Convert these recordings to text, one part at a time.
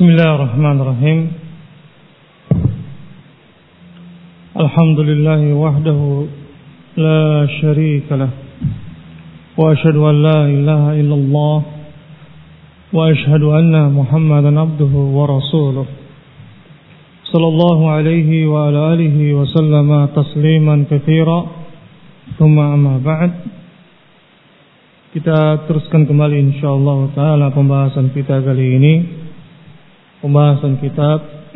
Bismillahirrahmanirrahim. Alhamdulillahi wahdahu la syarika lah. Wa asyhadu an la ilaha illallah wa asyhadu anna Muhammadan abduhu wa rasuluh. Sallallahu alaihi wa ala alihi wa sallama tasliman katsira. Tsumma amma ba'd. Kita teruskan kembali insyaallah taala pembahasan kita kali ini. Pembahasan kitab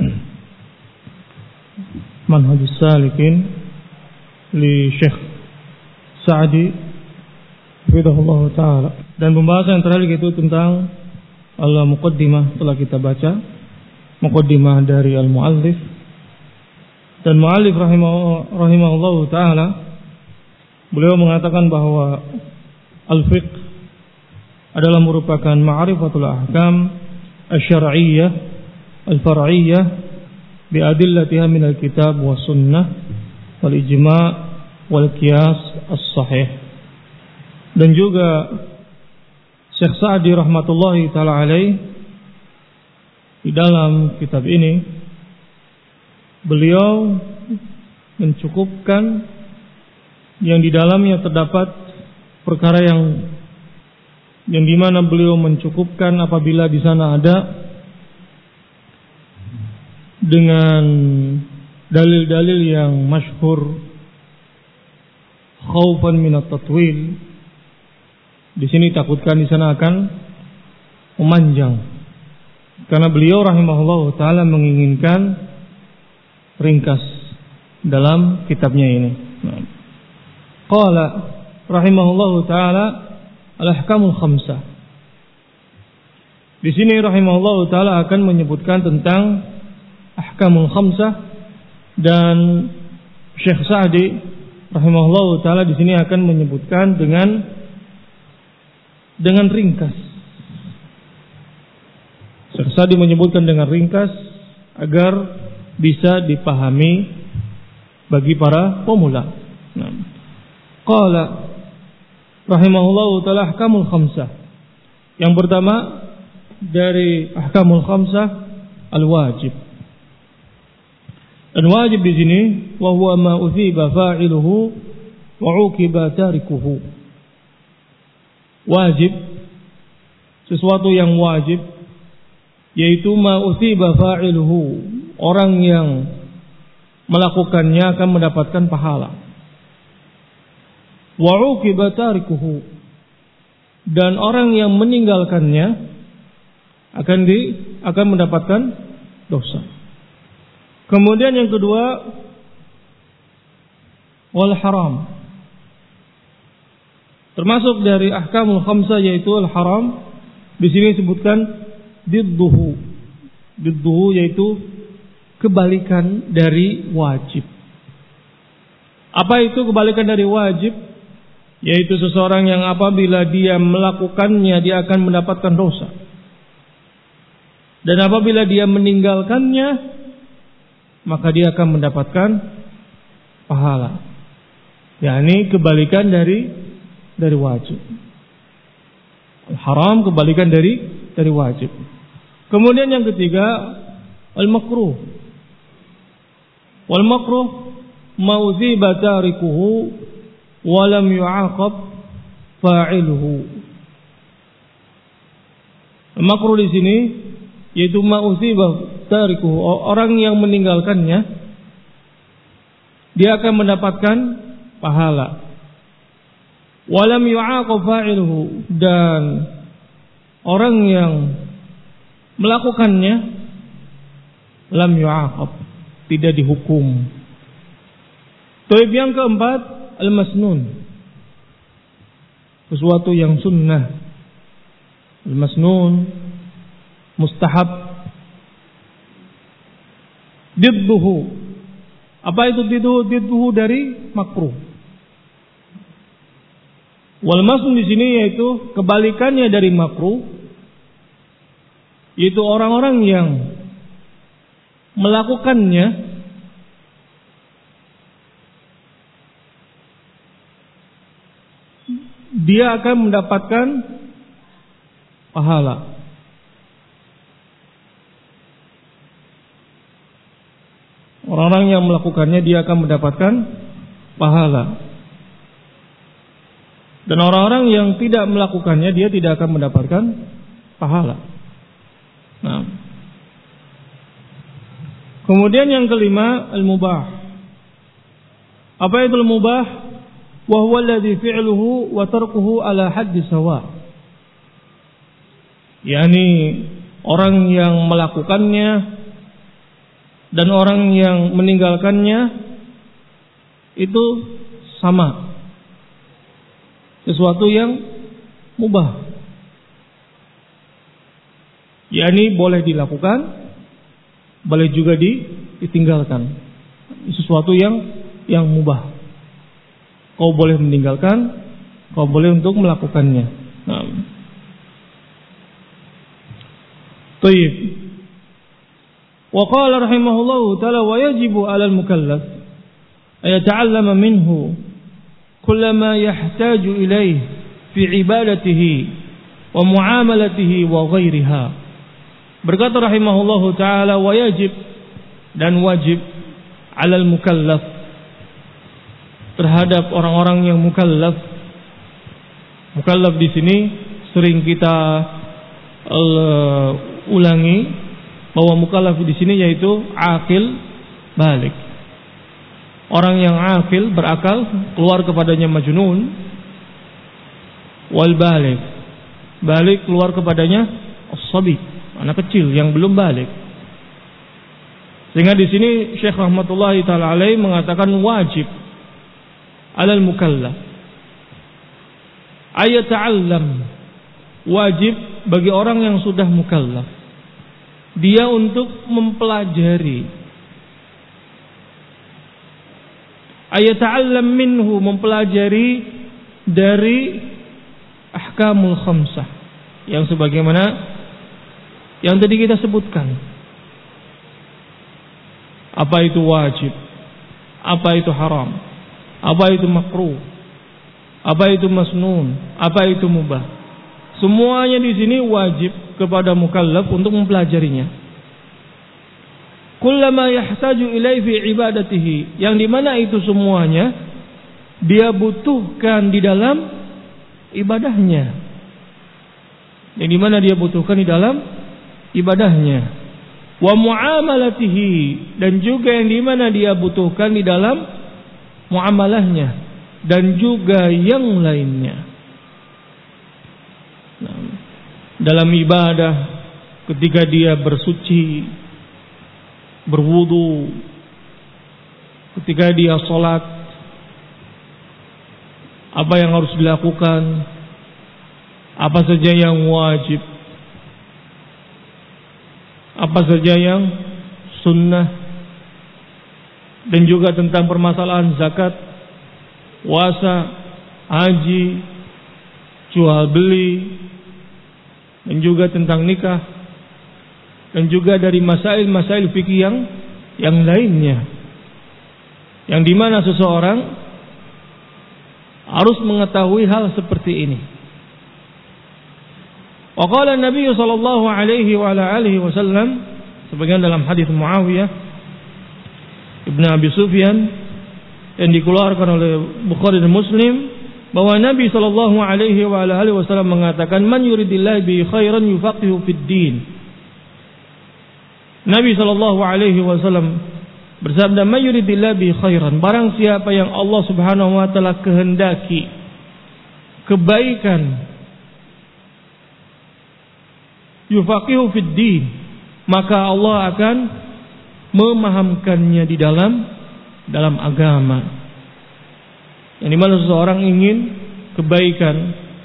Manhajus Salikin li Syekh Sa'di hafizahullah taala. Dan pembahasan yang terakhir itu tentang al-muqaddimah, telah kita baca muqaddimah dari al-muallif. Dan muallif rahimahullah taala, beliau mengatakan bahwa al-fiqh adalah merupakan ma'rifatul ahkam asy-syar'iyyah al-far'iyyah bi'adillatiha minal kitab wa sunnah wal ijma' wal qiyas as-sahih. Dan juga Syekh Sa'di rahmatullahi ta'ala alaih, di dalam kitab ini beliau mencukupkan yang di dalamnya terdapat perkara yang dimana beliau mencukupkan apabila di sana ada dengan dalil-dalil yang masyhur khaufan minat tatwil. Di sini takutkan di sana akan memanjang, karena beliau rahimahullah taala menginginkan ringkas dalam kitabnya ini. Qala rahimahullah taala al-ahkamul khamsah. Di sini rahimahullah taala akan menyebutkan tentang ahkamul khamsah, dan Syekh Sa'di rahimahullah taala di sini akan menyebutkan dengan ringkas. Syekh Sa'di menyebutkan dengan ringkas agar bisa dipahami bagi para pemula. Qala rahimahullah taala ahkamul khamsah. Yang pertama dari ahkamul khamsah al-wajib. Dan wajib di sini wa huwa ma uthiba fa'iluhu wa 'uqiba tarikuhu. Wajib, sesuatu yang wajib, yaitu ma uthiba fa'iluhu, orang yang melakukannya akan mendapatkan pahala. Wa 'uqiba tarikuhu, dan orang yang meninggalkannya akan mendapatkan dosa. Kemudian yang kedua, wal haram. Termasuk dari ahkamul khamsah yaitu al haram. Di sini disebutkan didduhu. Didduhu yaitu kebalikan dari wajib. Apa itu kebalikan dari wajib? Yaitu seseorang yang apabila dia melakukannya dia akan mendapatkan dosa. Dan apabila dia meninggalkannya maka dia akan mendapatkan pahala. Yakni kebalikan dari wajib. Al-haram kebalikan dari wajib. Kemudian yang ketiga, al-makruh. Wal makruh ma uziba tarikuhu wa lam yu'aqab fa'iluhu. Al-makruh di sini yaitu ma'usibah tarikuhu, orang yang meninggalkannya dia akan mendapatkan pahala. Walam yu'aqab fa'iluhu, dan orang yang melakukannya lam yu'aqab, tidak dihukum. Taib yang keempat, al-masnun, sesuatu yang sunnah. Al-masnun mustahab. Didduhu, apa itu didduhu? Didduhu dari makruh. Wal masnun di sini yaitu kebalikannya dari makruh, yaitu orang-orang yang melakukannya dia akan mendapatkan pahala. Orang-orang yang melakukannya dia akan mendapatkan pahala. Dan orang-orang yang tidak melakukannya dia tidak akan mendapatkan pahala. Nah. Kemudian yang kelima, al-mubah. Apa itu al-mubah? Wa huwa alladhi fi'luhu wa tarkuhu ala haddi sawa. Yani orang yang melakukannya dan orang yang meninggalkannya itu sama. Sesuatu yang mubah. Yani boleh dilakukan, boleh juga ditinggalkan. Sesuatu yang mubah. Kau boleh meninggalkan, kau boleh untuk melakukannya. Nah. Baik. Wa qala rahimahullahu ta'ala wa yajibu 'alal mukallaf ay yata'allama minhu kullama yahtaju ilayhi fi ibadatihi wa muamalatihi wa ghairiha. Berkata rahimahullahu ta'ala wa yajib dan wajib 'alal mukallaf terhadap orang-orang yang mukallaf. Mukallaf di sini sering kita ulangi bahwa mukallaf di sini yaitu akil balik. Orang yang akil berakal keluar kepadanya majnun, wal balik. Balik keluar kepadanya as-sabi, anak kecil yang belum balik. Sehingga di sini Syekh rahmatullahi taala alaihi mengatakan wajib alal mukallaf ayata'allam, wajib bagi orang yang sudah mukallaf dia untuk mempelajari, ayata'allam minhu, mempelajari dari ahkamul khamsah yang sebagaimana yang tadi kita sebutkan. Apa itu wajib, apa itu haram, apa itu makruh, apa itu masnun, apa itu mubah. Semuanya di sini wajib kepada mukallaf untuk mempelajarinya. Kullama yahtaju ilaihi fi ibadatihi, yang dimana itu semuanya dia butuhkan di dalam ibadahnya. Yang dimana dia butuhkan di dalam ibadahnya. Wa muamalatihi, dan juga yang dimana dia butuhkan di dalam muamalahnya, dan juga yang lainnya. Nah, dalam ibadah ketika dia bersuci, berwudu, ketika dia sholat, apa yang harus dilakukan, apa saja yang wajib, apa saja yang sunnah, dan juga tentang permasalahan zakat, puasa, haji, jual beli, dan juga tentang nikah, dan juga dari masail-masail fikih yang lainnya, yang dimana seseorang harus mengetahui hal seperti ini. Wa qala Nabi sallallahu alaihi wa ala alihi wasallam, sebagian dalam hadis Muawiyah Ibn Abi Sufyan yang dikeluarkan oleh Bukhari dan Muslim, bahwa Nabi sallallahu alaihi wa ala alihi wasallam mengatakan, man yuridillahu bi khairan yufaqihu fid din. Nabi sallallahu alaihi wasallam bersabda, man yuridillahu bi khairan, barang siapa yang Allah Subhanahu wa taala kehendaki kebaikan, yufaqihu fid din, maka Allah akan memahamkannya di dalam agama. Yang dimana seseorang ingin kebaikan,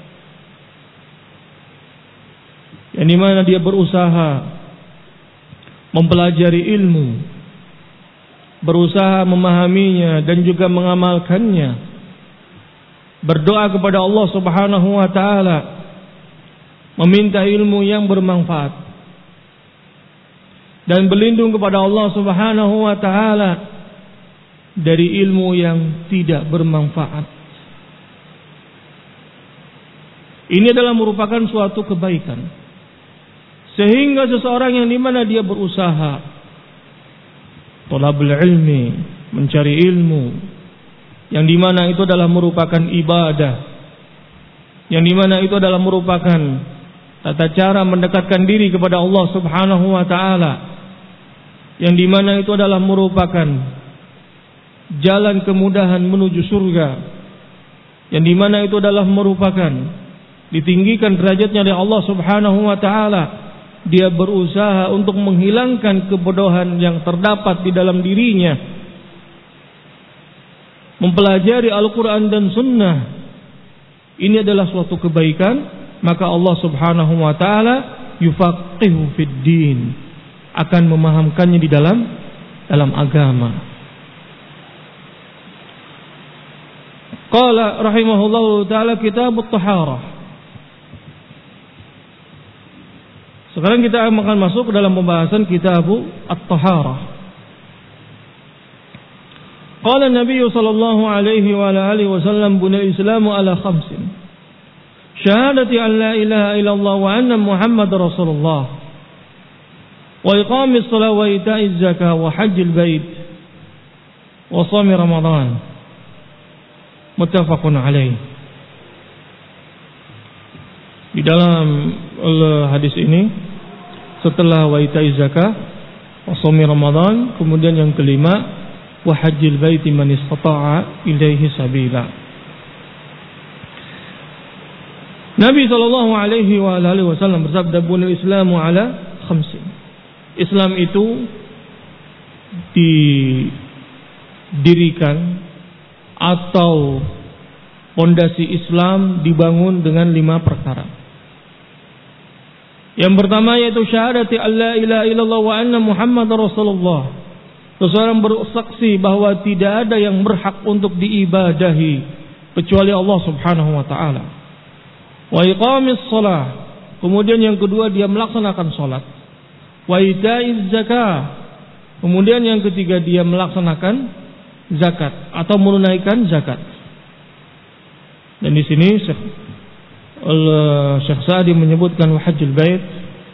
yang dimana dia berusaha mempelajari ilmu, berusaha memahaminya dan juga mengamalkannya, berdoa kepada Allah Subhanahu wa taala, meminta ilmu yang bermanfaat, dan berlindung kepada Allah Subhanahu wa taala dari ilmu yang tidak bermanfaat. Ini adalah merupakan suatu kebaikan, sehingga seseorang yang dimana dia berusaha thalabul ilmi, mencari ilmu, yang dimana itu adalah merupakan ibadah, yang dimana itu adalah merupakan tata cara mendekatkan diri kepada Allah Subhanahu wa ta'ala, yang dimana itu adalah merupakan jalan kemudahan menuju surga, yang dimana itu adalah merupakan ditinggikan derajatnya oleh Allah Subhanahu wa ta'ala. Dia berusaha untuk menghilangkan kebodohan yang terdapat di dalam dirinya, mempelajari Al-Quran dan Sunnah. Ini adalah suatu kebaikan, maka Allah Subhanahu wa ta'ala yufaqihu fid din, akan memahamkannya di dalam agama. Qala rahimahullahu ta'ala kitab at-taharah. Sekarang kita akan masuk ke dalam pembahasan kitab at-taharah. Qala Nabi sallallahu alaihi wa alihi wasallam buniyal Islamu ala khamsin. Syahadati an la ilaha illallah wa anna Muhammadar Rasulullah. Wa iqamis shalah wa ita'iz zakah wa hajjil bait wa shaum Ramadan. Muttafaqun alaih. Di dalam hadis ini, setelah wa ita'iz zakah wa shaum Ramadan, kemudian yang kelima wa hajjil baiti man istata'a ilaihi sabila. Nabi sallallahu alaihi wa alihi wasallam bersabda, bunil Islamu ala khamsin. Islam itu didirikan atau pondasi Islam dibangun dengan 5 perkara. Yang pertama yaitu syahadati alla ilaha illallah wa anna Muhammadar Rasulullah. Seseorang bersaksi bahwa tidak ada yang berhak untuk diibadahi kecuali Allah Subhanahu wa taala. Wa iqamis shalah. Kemudian yang kedua dia melaksanakan salat. Wa ita'iz zakah. Kemudian yang ketiga dia melaksanakan zakat atau menunaikan zakat. Dan di sini Syekh Sa'di menyebutkan hajjul bait.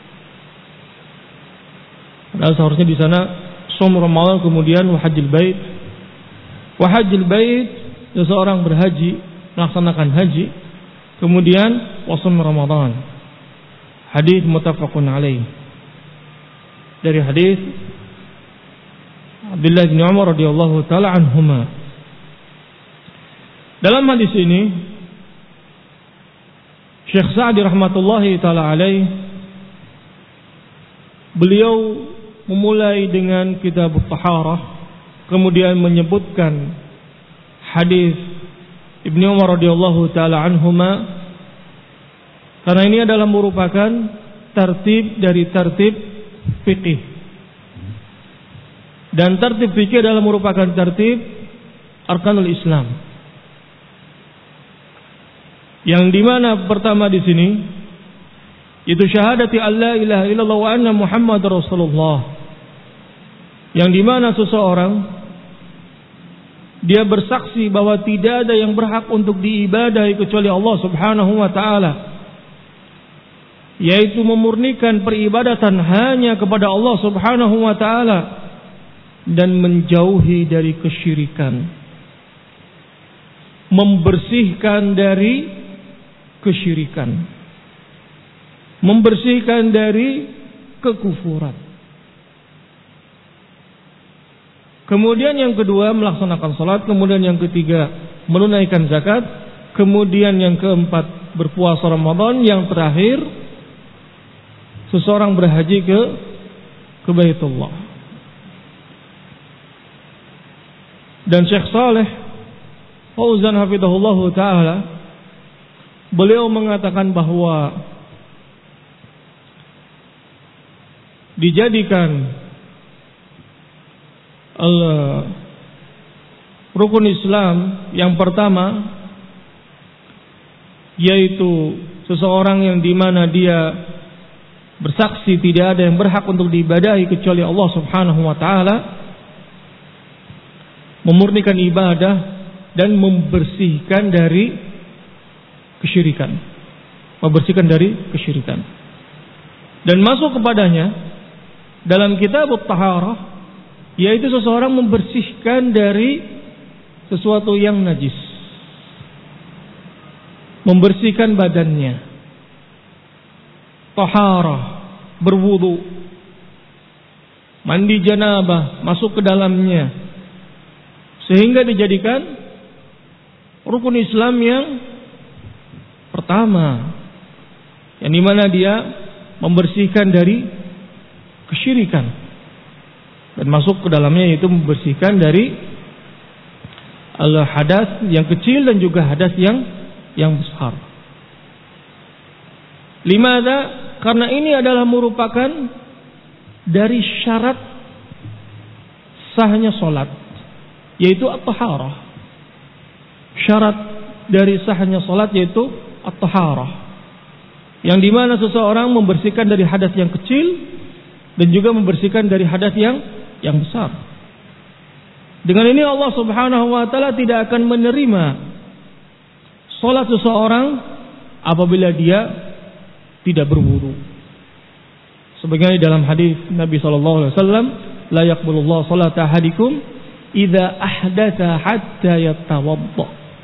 Padahal seharusnya di sana shaum Ramadan kemudian hajjul bait. Wa hajjul bait seseorang berhaji, melaksanakan haji, kemudian wa shaum Ramadan. Hadis muttafaqun alaih. Dari hadis Abdullah bin Umar radhiyallahu taala anhuma. Dalam hadis ini Syekh Sa'di rahmatullahi taala alaih, beliau memulai dengan kitab at-taharah, kemudian menyebutkan hadis Ibnu Umar radhiyallahu taala anhuma, karena ini adalah merupakan tertib dari tertib fikih. Dan tertib fikih adalah merupakan tertib arkanul Islam. Yang dimana pertama di sini itu syahadati alla ilaha illallah wa anna Muhammadar Rasulullah. Yang dimana seseorang dia bersaksi bahwa tidak ada yang berhak untuk diibadahi kecuali Allah Subhanahu wa taala, yaitu memurnikan peribadatan hanya kepada Allah Subhanahu wa taala dan menjauhi dari kesyirikan, membersihkan dari kesyirikan, membersihkan dari kekufuran. Kemudian yang kedua melaksanakan salat, kemudian yang ketiga menunaikan zakat, kemudian yang keempat berpuasa Ramadan, yang terakhir seseorang berhaji ke Baitullah. Dan Syekh Saleh Fauzan hafizahullahu taala, beliau mengatakan bahwa dijadikan rukun Islam yang pertama yaitu seseorang yang dimana dia bersaksi tidak ada yang berhak untuk diibadahi kecuali Allah Subhanahu wa taala, memurnikan ibadah dan membersihkan dari kesyirikan. Membersihkan dari kesyirikan. Dan masuk kepadanya dalam kitab at-taharah yaitu seseorang membersihkan dari sesuatu yang najis, membersihkan badannya, taharah, berwudu, mandi janabah, masuk ke dalamnya, sehingga dijadikan rukun Islam yang pertama, yang dimana dia membersihkan dari kesyirikan dan masuk ke dalamnya, yaitu membersihkan dari al-hadas yang kecil dan juga hadas yang besar. Limadha? Karena ini adalah merupakan dari syarat sahnya solat, yaitu at-taharah. Syarat dari sahnya solat yaitu at-taharah, yang dimana seseorang membersihkan dari hadas yang kecil dan juga membersihkan dari hadas yang besar. Dengan ini Allah Subhanahu wa taala tidak akan menerima salat seseorang apabila dia tidak berwudu. Sebagaimana dalam hadis Nabi sallallahu alaihi wasallam, la yaqbalullahu salata ahadikum idza ahdatha hatta yatawadda.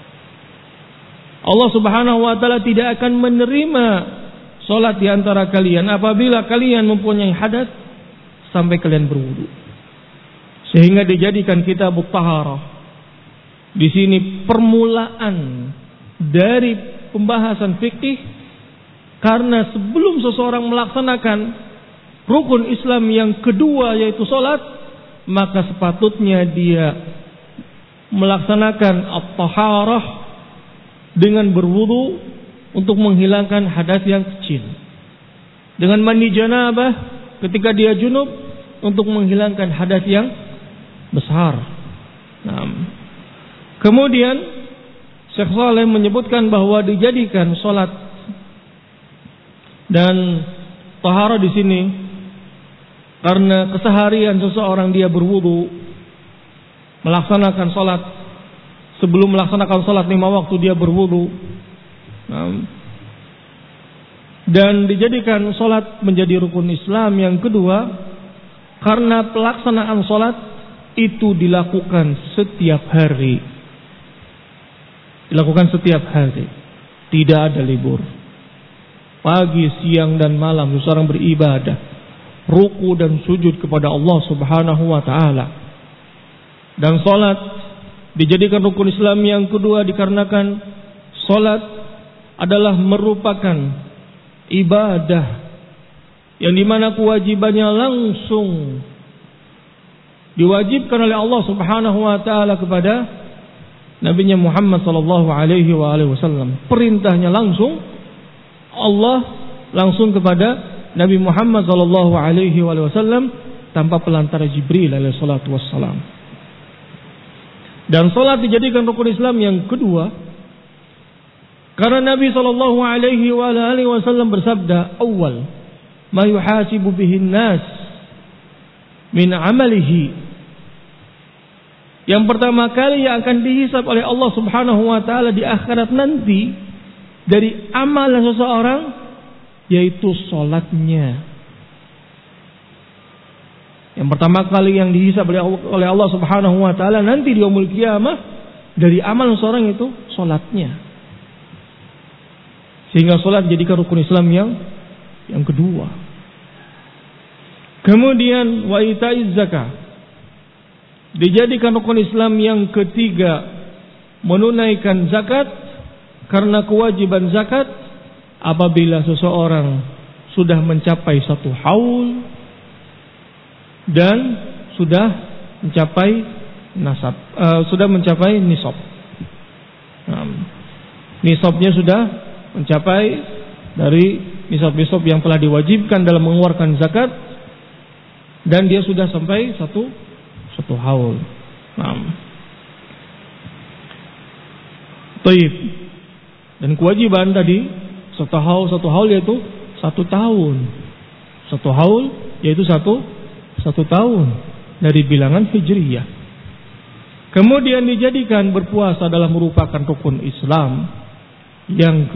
Allah Subhanahu wa taala tidak akan menerima salat di antara kalian apabila kalian mempunyai hadas sampai kalian berwudu. Sehingga dijadikan kitab taharah di sini permulaan dari pembahasan fikih, karena sebelum seseorang melaksanakan rukun Islam yang kedua yaitu salat, maka sepatutnya dia melaksanakan at-taharah dengan berwudu untuk menghilangkan hadas yang kecil, dengan mandi janabah ketika dia junub untuk menghilangkan hadas yang besar. Nah, kemudian Syekh Saleh menyebutkan bahwa dijadikan salat dan taharah di sini karena keseharian seseorang dia berwudu, melaksanakan salat, sebelum melaksanakan salat 5 waktu dia berwudu. Dan dijadikan salat menjadi rukun Islam yang kedua karena pelaksanaan salat itu dilakukan setiap hari. Dilakukan setiap hari, tidak ada libur. Pagi, siang dan malam seseorang beribadah, ruku dan sujud kepada Allah Subhanahu wa taala. Dan salat dijadikan rukun Islam yang kedua dikarenakan salat adalah merupakan ibadah yang dimana kewajibannya langsung diwajibkan oleh Allah Subhanahu wa taala kepada Nabi-Nya Muhammad sallallahu alaihi wasallam. Perintahnya langsung Allah langsung kepada Nabi Muhammad sallallahu alaihi wasallam tanpa pelantara Jibril alaihi salatu wassalam. Dan salat dijadikan rukun Islam yang kedua karena Nabi sallallahu alaihi wasallam bersabda, "Awwal ma yuhasibu bihi an-nas min 'amalihi." Yang pertama kali yang akan dihisab oleh Allah Subhanahu wa taala di akhirat nanti dari amalan seseorang yaitu salatnya. Yang pertama kali yang dihisab oleh Allah Subhanahu wa taala nanti di yaumul qiyamah dari amalan seseorang itu salatnya. Sehingga salat dijadikan rukun Islam yang kedua. Kemudian wa itaiz zakah dijadikan rukun Islam yang ketiga, menunaikan zakat karena kewajiban zakat apabila seseorang sudah mencapai 1 haul dan sudah mencapai nisab. Nisabnya sudah mencapai dari nisab-nisab yang telah diwajibkan dalam mengeluarkan zakat dan dia sudah sampai satu haul. Taib. Dan kewajiban tadi satu haul yaitu 1 tahun. 1 haul yaitu satu tahun dari bilangan Hijriyah. Kemudian dijadikan berpuasa adalah merupakan rukun Islam yang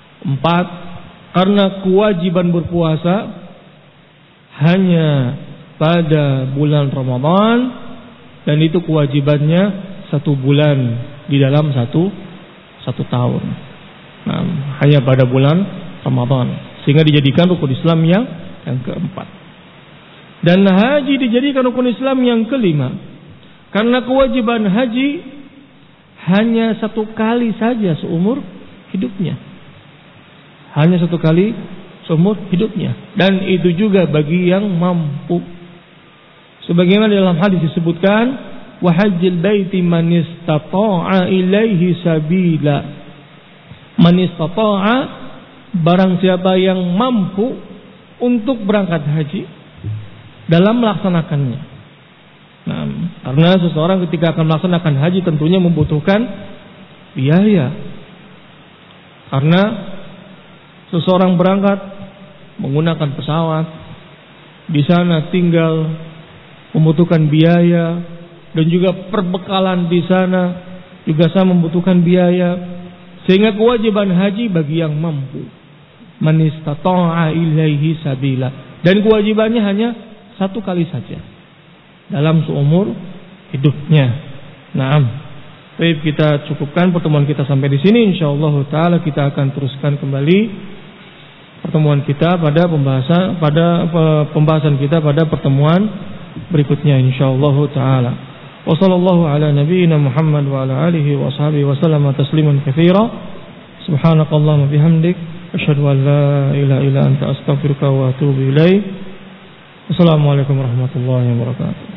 keempat karena kewajiban berpuasa hanya pada bulan Ramadan, dan itu kewajibannya 1 bulan di dalam satu tahun. Nah, hanya pada bulan Ramadan, sehingga dijadikan rukun Islam yang keempat. Dan haji dijadikan rukun Islam yang kelima, karena kewajiban haji hanya 1 kali saja seumur hidupnya. Hanya 1 kali seumur hidupnya, dan itu juga bagi yang mampu. Sebagaimana dalam hadis disebutkan, wa hajjil baiti man istata'a ilaihi sabila. Man istata'a, barang siapa yang mampu untuk berangkat haji dalam melaksanakannya. Nah, karena seseorang ketika akan melaksanakan haji tentunya membutuhkan biaya. Karena seseorang berangkat menggunakan pesawat, di sana tinggal membutuhkan biaya, dan juga perbekalan di sana juga sama membutuhkan biaya, sehingga kewajiban haji bagi yang mampu. Man istata'a ilaihi sabila, dan kewajibannya hanya 1 kali saja dalam seumur hidupnya. Naam. Baik, kita cukupkan pertemuan kita sampai di sini. Insyaallah taala kita akan teruskan kembali pertemuan kita pada pembahasan kita pada pertemuan berikutnya insyaallah taala. Wassallallahu ala nabiyyina Muhammad wa ala alihi wa sahbihi wa sallama tasliman katsira. Subhanakallahumma bihamdik asyhadu an la ilaha illa anta astaghfiruka wa atubu ilaik. Wassalamualaikum warahmatullahi wabarakatuh.